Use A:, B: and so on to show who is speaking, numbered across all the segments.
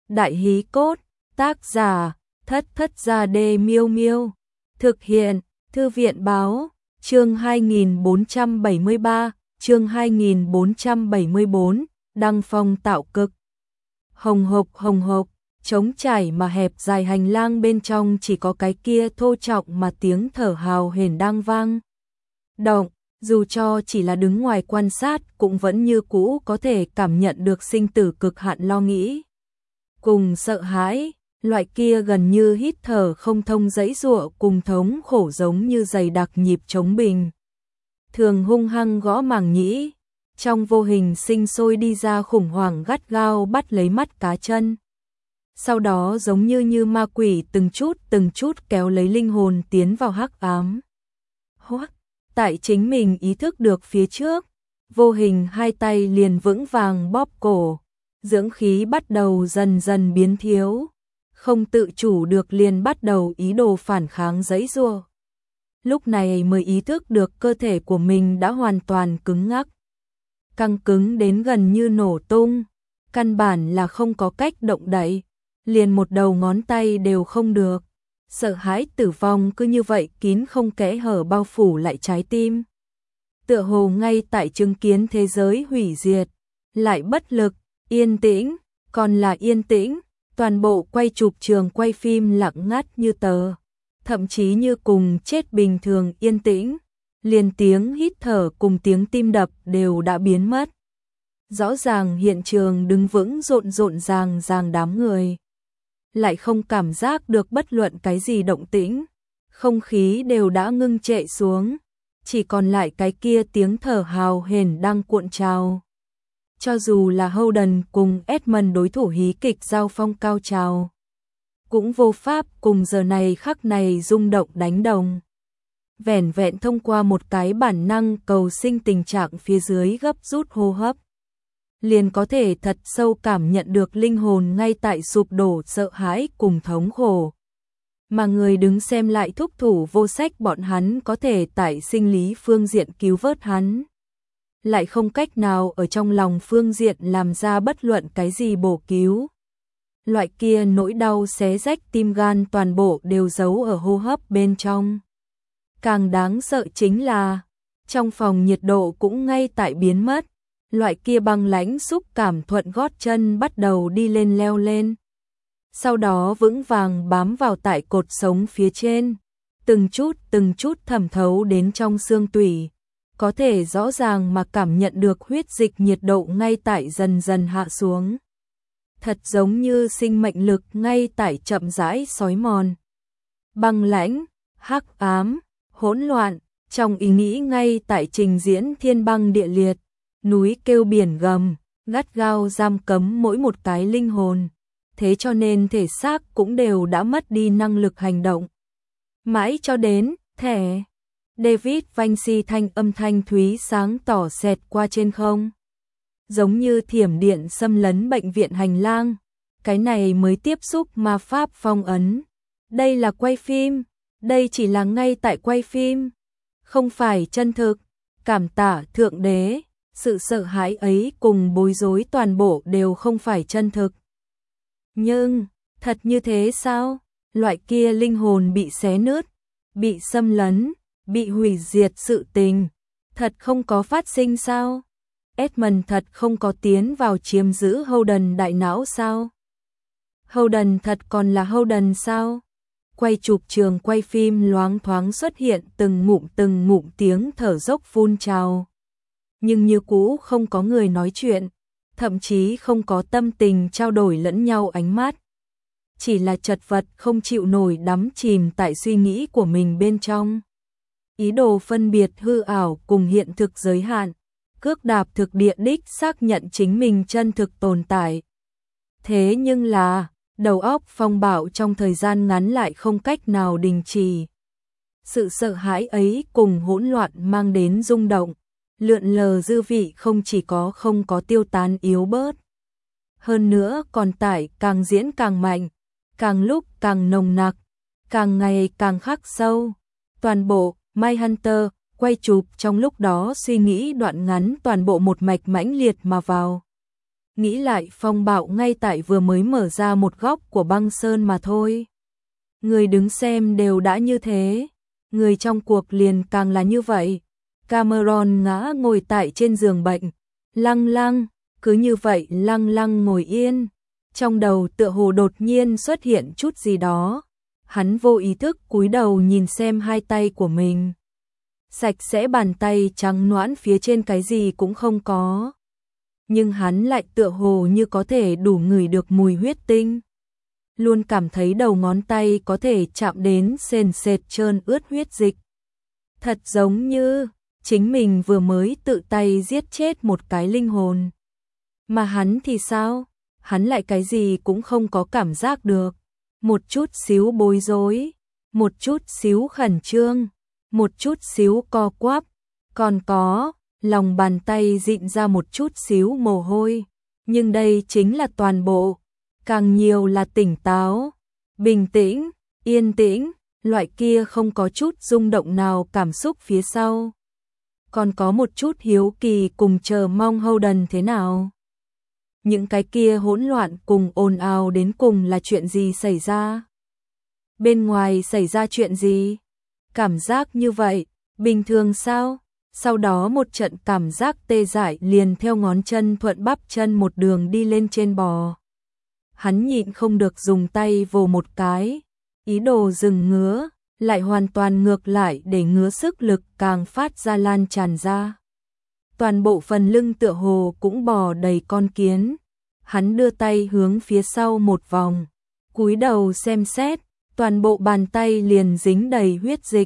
A: Đại hí cốt, tác giả, Thất Thất Gia Đê Miêu Miêu. Thực hiện, Thư viện báo, chương 2473, chương 2474, đăng phong tạo cực. Hồng hộc, trống trải mà hẹp dài hành lang bên trong chỉ có cái kia thô trọng mà tiếng thở hào hển đang vang. Động, dù cho chỉ là đứng ngoài quan sát cũng vẫn như cũ có thể cảm nhận được sinh tử cực hạn lo nghĩ. Cùng sợ hãi, loại kia gần như hít thở không thông giãy giụa cùng thống khổ giống như dày đặc nhịp trống bình. Thường hung hăng gõ màng nhĩ, trong vô hình sinh sôi đi ra khủng hoảng gắt gao bắt lấy mắt cá chân. Sau đó giống như ma quỷ từng chút kéo lấy linh hồn tiến vào hắc ám. Hoắc, tại chính mình ý thức được phía trước, vô hình hai tay liền vững vàng bóp cổ, dưỡng khí bắt đầu dần dần biến thiếu, không tự chủ được liền bắt đầu ý đồ phản kháng giãy giụa. Lúc này mới ý thức được cơ thể của mình đã hoàn toàn cứng ngắc, căng cứng đến gần như nổ tung, căn bản là không có cách động đậy, liền một đầu ngón tay đều không được. Sợ hãi tử vong cứ như vậy kín không kẽ hở bao phủ lại trái tim. Tựa hồ ngay tại chứng kiến thế giới hủy diệt, lại bất lực, yên tĩnh, còn là yên tĩnh, toàn bộ quay chụp trường quay phim lặng ngắt như tờ, thậm chí như cùng chết bình thường yên tĩnh, liền tiếng hít thở cùng tiếng tim đập đều đã biến mất. Rõ ràng hiện trường đứng vững rộn ràng đám người, lại không cảm giác được bất luận cái gì động tĩnh, không khí đều đã ngưng trệ xuống, chỉ còn lại cái kia tiếng thở hào hển đang cuộn trào. Cho dù là Holden cùng Edmund đối thủ hí kịch giao phong cao trào, cũng vô pháp cùng giờ này khắc này rung động đánh đồng. Vẻn vẹn thông qua một cái bản năng cầu sinh tình trạng phía dưới gấp rút hô hấp, liền có thể thật sâu cảm nhận được linh hồn ngay tại sụp đổ sợ hãi cùng thống khổ. Mà người đứng xem lại thúc thủ vô sách bọn hắn có thể tại sinh lý phương diện cứu vớt hắn, lại không cách nào ở trong lòng phương diện làm ra bất luận cái gì bổ cứu. Loại kia nỗi đau xé rách tim gan toàn bộ đều giấu ở hô hấp bên trong. Càng đáng sợ chính là, trong phòng nhiệt độ cũng ngay tại biến mất, loại kia băng lãnh xúc cảm thuận gót chân bắt đầu đi lên leo lên. Sau đó vững vàng bám vào tại cột sống phía trên, từng chút thẩm thấu đến trong xương tủy, có thể rõ ràng mà cảm nhận được huyết dịch nhiệt độ ngay tại dần dần hạ xuống. Thật giống như sinh mệnh lực ngay tại chậm rãi xói mòn. Băng lãnh, hắc ám, hỗn loạn, trong ý nghĩ ngay tại trình diễn thiên băng địa liệt, núi kêu biển gầm, gắt gao giam cấm mỗi một cái linh hồn, thế cho nên thể xác cũng đều đã mất đi năng lực hành động. Mãi cho đến, thẻ, David Vinci thanh âm thanh thúy sáng tỏ xẹt qua trên không. Giống như thiểm điện xâm lấn bệnh viện hành lang, cái này mới tiếp xúc ma pháp phong ấn. Đây là quay phim, đây chỉ là ngay tại quay phim, không phải chân thực, cảm tạ Thượng Đế. Sự sợ hãi ấy cùng bối rối toàn bộ đều không phải chân thực. Nhưng, thật như thế sao? Loại kia linh hồn bị xé nứt, bị xâm lấn, bị hủy diệt sự tình, thật không có phát sinh sao? Edmund thật không có tiến vào chiếm giữ Holden đại não sao? Holden thật còn là Holden sao? Quay chụp trường quay phim loáng thoáng xuất hiện từng ngụm tiếng thở dốc phun trào. Nhưng như cũ không có người nói chuyện, thậm chí không có tâm tình trao đổi lẫn nhau ánh mắt. Chỉ là chật vật không chịu nổi đắm chìm tại suy nghĩ của mình bên trong. Ý đồ phân biệt hư ảo cùng hiện thực giới hạn, cước đạp thực địa đích xác nhận chính mình chân thực tồn tại. Thế nhưng là, đầu óc phong bạo trong thời gian ngắn lại không cách nào đình chỉ. Sự sợ hãi ấy cùng hỗn loạn mang đến rung động, lượn lờ dư vị không chỉ có không có tiêu tán yếu bớt. Hơn nữa còn tải càng diễn càng mạnh, càng lúc càng nồng nặc, càng ngày càng khắc sâu. Toàn bộ, Mindhunter, quay chụp trong lúc đó suy nghĩ đoạn ngắn toàn bộ một mạch mãnh liệt mà vào. nghĩ lại phong bạo ngay tại vừa mới mở ra một góc của băng sơn mà thôi. Người đứng xem đều đã như thế, người trong cuộc liền càng là như vậy. Cameron ngã ngồi tại trên giường bệnh, lăng lăng, cứ như vậy lăng lăng ngồi yên. Trong đầu tựa hồ đột nhiên xuất hiện chút gì đó. Hắn vô ý thức cúi đầu nhìn xem hai tay của mình. Sạch sẽ bàn tay trắng nõn phía trên cái gì cũng không có. Nhưng hắn lại tựa hồ như có thể đủ ngửi được mùi huyết tinh. Luôn cảm thấy đầu ngón tay có thể chạm đến sền sệt trơn ướt huyết dịch. Thật giống như chính mình vừa mới tự tay giết chết một cái linh hồn. Mà hắn thì sao? Hắn lại cái gì cũng không có cảm giác được. Một chút xíu bối rối, một chút xíu khẩn trương, một chút xíu co quắp, còn có lòng bàn tay dịn ra một chút xíu mồ hôi. Nhưng đây chính là toàn bộ, càng nhiều là tỉnh táo, bình tĩnh, yên tĩnh, loại kia không có chút rung động nào cảm xúc phía sau. Còn có một chút hiếu kỳ cùng chờ mong Holden thế nào. Những cái kia hỗn loạn cùng ồn ào đến cùng là chuyện gì xảy ra? Bên ngoài xảy ra chuyện gì? Cảm giác như vậy, bình thường sao? Sau đó một trận cảm giác tê dại liền theo ngón chân thuận bắp chân một đường đi lên trên bò. Hắn nhịn không được dùng tay vồ một cái, ý đồ dừng ngứa, lại hoàn toàn ngược lại để ngứa sức lực càng phát ra lan tràn ra. Toàn bộ phần lưng tựa hồ cũng bò đầy con kiến. Hắn đưa tay hướng phía sau một vòng, cúi đầu xem xét, toàn bộ bàn tay liền dính đầy huyết dịch.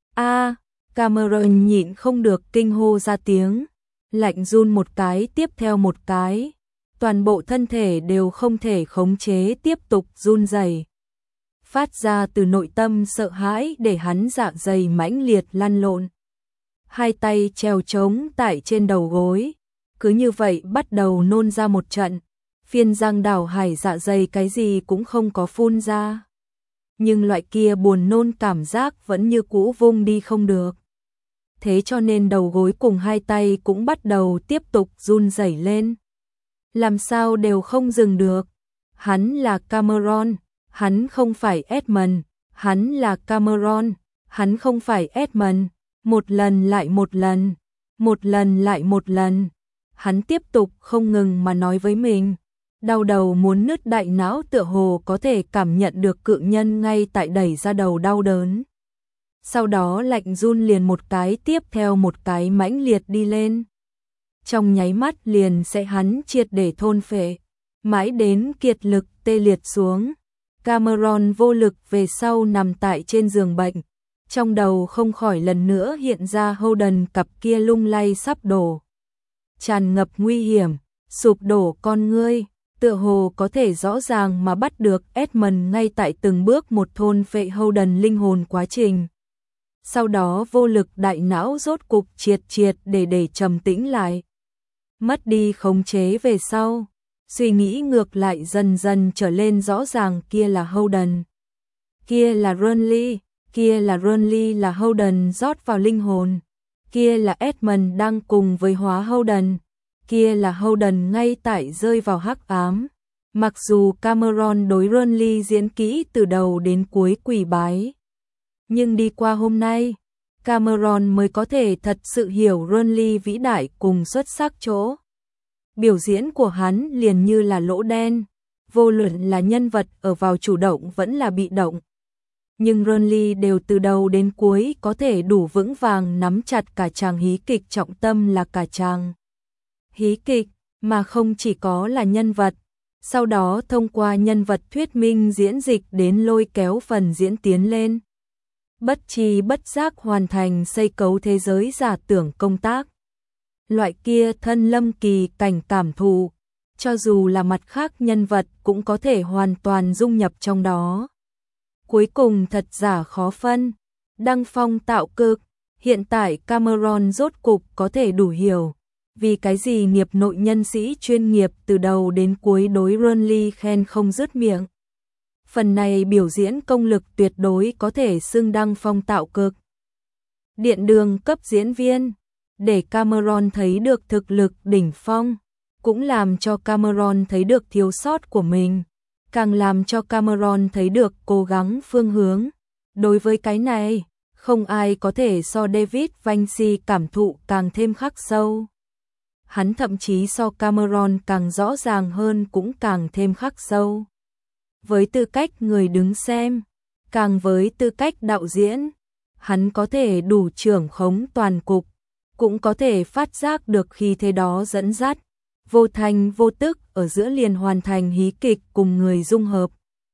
A: A, Cameron nhịn không được kinh hô ra tiếng, lạnh run một cái tiếp theo một cái, toàn bộ thân thể đều không thể khống chế tiếp tục run rẩy. Phát ra từ nội tâm sợ hãi để hắn dạ dày mãnh liệt lăn lộn. Hai tay treo trống tại trên đầu gối, cứ như vậy bắt đầu nôn ra một trận, phiên răng đảo hải dạ dày cái gì cũng không có phun ra. Nhưng loại kia buồn nôn cảm giác vẫn như cũ vung đi không được. Thế cho nên đầu gối cùng hai tay cũng bắt đầu tiếp tục run rẩy lên. Làm sao đều không dừng được. Hắn là Cameron, hắn không phải Edmund, hắn là Cameron, hắn không phải Edmund. Một lần lại một lần, một lần lại một lần. Hắn tiếp tục không ngừng mà nói với mình. Đau đầu muốn nứt, đại não tựa hồ có thể cảm nhận được cự nhân ngay tại đẩy ra đầu đau đớn. Sau đó lạnh run liền một cái tiếp theo một cái mãnh liệt đi lên. Trong nháy mắt liền sẽ hắn triệt để thôn phệ, mãi đến kiệt lực tê liệt xuống. Cameron vô lực về sau nằm tại trên giường bệnh. Trong đầu không khỏi lần nữa hiện ra Holden cặp kia lung lay sắp đổ, tràn ngập nguy hiểm, sụp đổ con ngươi, tựa hồ có thể rõ ràng mà bắt được Edmund ngay tại từng bước một thôn phệ Holden linh hồn quá trình. Sau đó vô lực đại não rốt cục triệt để trầm tĩnh lại. Mất đi khống chế về sau, suy nghĩ ngược lại dần dần trở lên rõ ràng, kia là Holden, kia là Renly. Kia là Renly là Holden rót vào linh hồn, kia là Edmund đang cùng với hóa Holden, kia là Holden ngay tại rơi vào hắc ám. Mặc dù Cameron đối Renly diễn kỹ từ đầu đến cuối quỳ bái, nhưng đi qua hôm nay, Cameron mới có thể thật sự hiểu Renly vĩ đại cùng xuất sắc chỗ. Biểu diễn của hắn liền như là lỗ đen, vô luận là nhân vật ở vào chủ động vẫn là bị động. Nhưng Renly đều từ đầu đến cuối có thể đủ vững vàng nắm chặt cả chàng hí kịch, trọng tâm là cả chàng hí kịch, mà không chỉ có là nhân vật. Sau đó thông qua nhân vật thuyết minh diễn dịch đến lôi kéo phần diễn tiến lên. Bất tri bất giác hoàn thành xây cấu thế giới giả tưởng công tác. Loại kia thân lâm kỳ cảnh cảm thụ, cho dù là mặt khác nhân vật cũng có thể hoàn toàn dung nhập trong đó. Cuối cùng thật giả khó phân, đăng phong tạo cực. Hiện tại Cameron rốt cục có thể đủ hiểu vì cái gì nghiệp nội nhân sĩ chuyên nghiệp từ đầu đến cuối đối Renly khen không dứt miệng. Phần này biểu diễn công lực tuyệt đối có thể xưng đăng phong tạo cực. Điện đường cấp diễn viên, để Cameron thấy được thực lực đỉnh phong cũng làm cho Cameron thấy được thiếu sót của mình, càng làm cho Cameron thấy được cố gắng phương hướng. Đối với cái này, không ai có thể so David Vinci cảm thụ càng thêm khắc sâu. Hắn thậm chí so Cameron càng rõ ràng hơn cũng càng thêm khắc sâu. Với tư cách người đứng xem, càng với tư cách đạo diễn, hắn có thể đủ trưởng khống toàn cục, cũng có thể phát giác được khi thế đó dẫn dắt, vô thành vô tức ở giữa liền hoàn thành hí kịch cùng người dung hợp.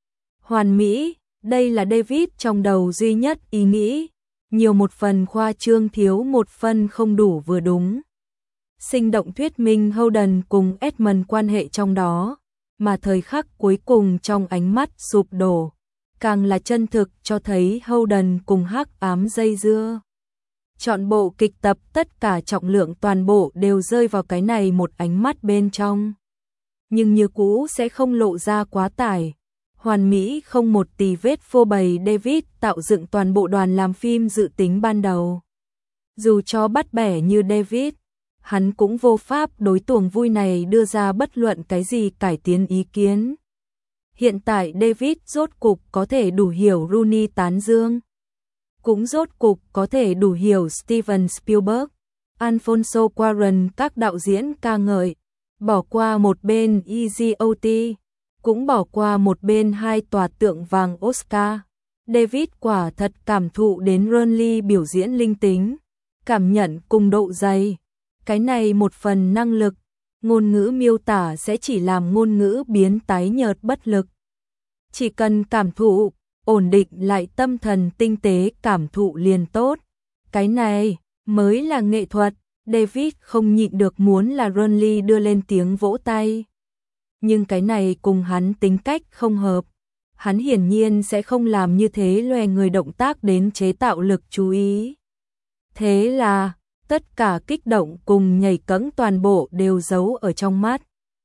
A: Hoàn mỹ, đây là David trong đầu duy nhất ý nghĩ, nhiều một phần khoa trương thiếu một phần không đủ vừa đúng. Sinh động thuyết minh Holden cùng Edmund quan hệ trong đó, mà thời khắc cuối cùng trong ánh mắt sụp đổ, càng là chân thực cho thấy Holden cùng hắc ám dây dưa. Chọn bộ kịch tập tất cả trọng lượng toàn bộ đều rơi vào cái này một ánh mắt bên trong. Nhưng như cũ sẽ không lộ ra quá tải. Hoàn mỹ không một tì vết phô bày David tạo dựng toàn bộ đoàn làm phim dự tính ban đầu. Dù cho bắt bẻ như David, hắn cũng vô pháp đối tuồng vui này đưa ra bất luận cái gì cải tiến ý kiến. Hiện tại David rốt cục có thể đủ hiểu Rooney tán dương. Cũng rốt cục có thể đủ hiểu Steven Spielberg, Alfonso Cuarón các đạo diễn ca ngợi, bỏ qua một bên EGOT, cũng bỏ qua một bên hai tòa tượng vàng Oscar. David quả thật cảm thụ đến Rooney biểu diễn linh tính, cảm nhận cùng độ dày. Cái này một phần năng lực, ngôn ngữ miêu tả sẽ chỉ làm ngôn ngữ biến tái nhợt bất lực. Chỉ cần cảm thụ, ổn định lại tâm thần tinh tế cảm thụ liền tốt. Cái này mới là nghệ thuật. David không nhịn được muốn là Rooney đưa lên tiếng vỗ tay. Nhưng cái này cùng hắn tính cách không hợp. Hắn hiển nhiên sẽ không làm như thế loè người động tác đến chế tạo lực chú ý. Thế là tất cả kích động cùng nhảy cẫng toàn bộ đều giấu ở trong mắt.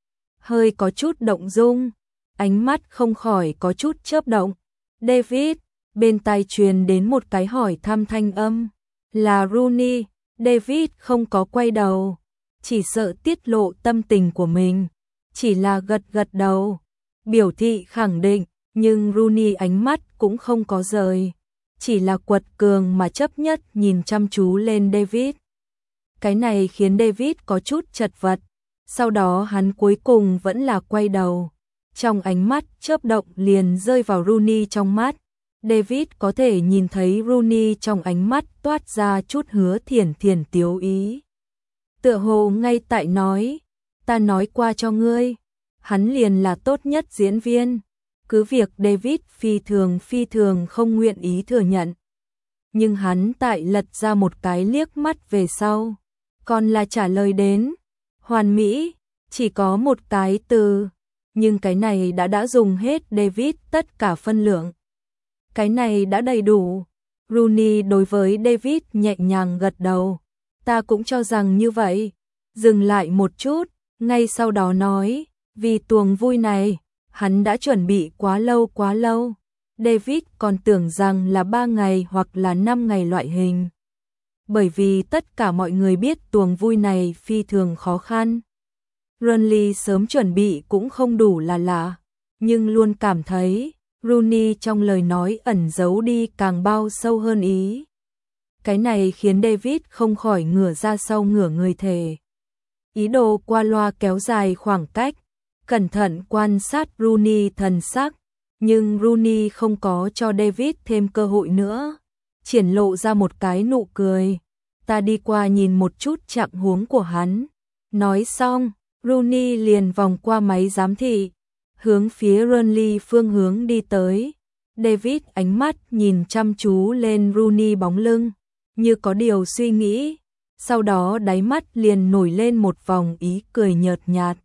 A: Hơi có chút động dung, ánh mắt không khỏi có chút chớp động. David, bên tai truyền đến một cái hỏi thăm thanh âm. Là Rooney. David không có quay đầu, chỉ sợ tiết lộ tâm tình của mình, chỉ là gật gật đầu, biểu thị khẳng định, nhưng Rooney ánh mắt cũng không có rời, chỉ là quật cường mà chấp nhất nhìn chăm chú lên David. Cái này khiến David có chút chật vật, sau đó hắn cuối cùng vẫn là quay đầu, trong ánh mắt chớp động liền rơi vào Rooney trong mắt. David có thể nhìn thấy Rooney trong ánh mắt toát ra chút hứa thiển thiển tiếu ý. Tựa hồ ngay tại nói, ta nói qua cho ngươi, hắn liền là tốt nhất diễn viên. Cứ việc David phi thường không nguyện ý thừa nhận. Nhưng hắn tại lật ra một cái liếc mắt về sau, còn là trả lời đến, hoàn mỹ, chỉ có một cái từ, nhưng cái này đã dùng hết David tất cả phân lượng. Cái này đã đầy đủ. Rooney đối với David nhẹ nhàng gật đầu. Ta cũng cho rằng như vậy. Dừng lại một chút, ngay sau đó nói, vì tuồng vui này, hắn đã chuẩn bị quá lâu. David còn tưởng rằng là 3 ngày hoặc là 5 ngày loại hình. Bởi vì tất cả mọi người biết tuồng vui này phi thường khó khăn. Rooney sớm chuẩn bị cũng không đủ là lạ, nhưng luôn cảm thấy Rooney trong lời nói ẩn giấu đi càng bao sâu hơn ý. Cái này khiến David không khỏi ngửa ra sau ngửa người thề. Ý đồ qua loa kéo dài khoảng cách, cẩn thận quan sát Rooney thần sắc, nhưng Rooney không có cho David thêm cơ hội nữa, triển lộ ra một cái nụ cười. Ta đi qua nhìn một chút trạng huống của hắn. Nói xong, Rooney liền vòng qua máy giám thị, hướng phía Rooney phương hướng đi tới. David ánh mắt nhìn chăm chú lên Rooney bóng lưng, như có điều suy nghĩ, sau đó đáy mắt liền nổi lên một vòng ý cười nhợt nhạt.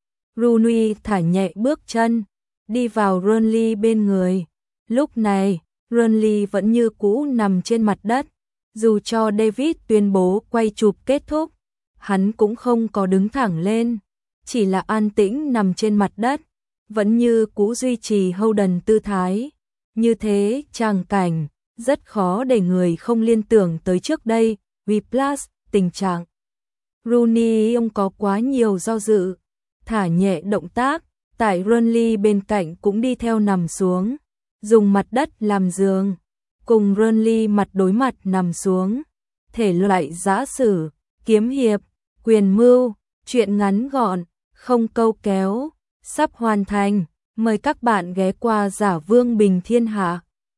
A: Rooney thả nhẹ bước chân, đi vào Rooney bên người. Lúc này, Rooney vẫn như cũ nằm trên mặt đất, dù cho David tuyên bố quay chụp kết thúc, hắn cũng không có đứng thẳng lên, chỉ là an tĩnh nằm trên mặt đất, vẫn như cũ duy trì Holden tư thái. Như thế tràng cảnh, rất khó để người không liên tưởng tới trước đây, Whiplash, tình trạng. Rooney ông có quá nhiều do dự, thả nhẹ động tác, tại Renly bên cạnh cũng đi theo nằm xuống, dùng mặt đất làm giường, cùng Renly mặt đối mặt nằm xuống. Thể loại giã sử, kiếm hiệp, quyền mưu, truyện ngắn gọn, không câu kéo, sắp hoàn thành. Mời các bạn ghé qua Giả Vương Bình Thiên Hạ.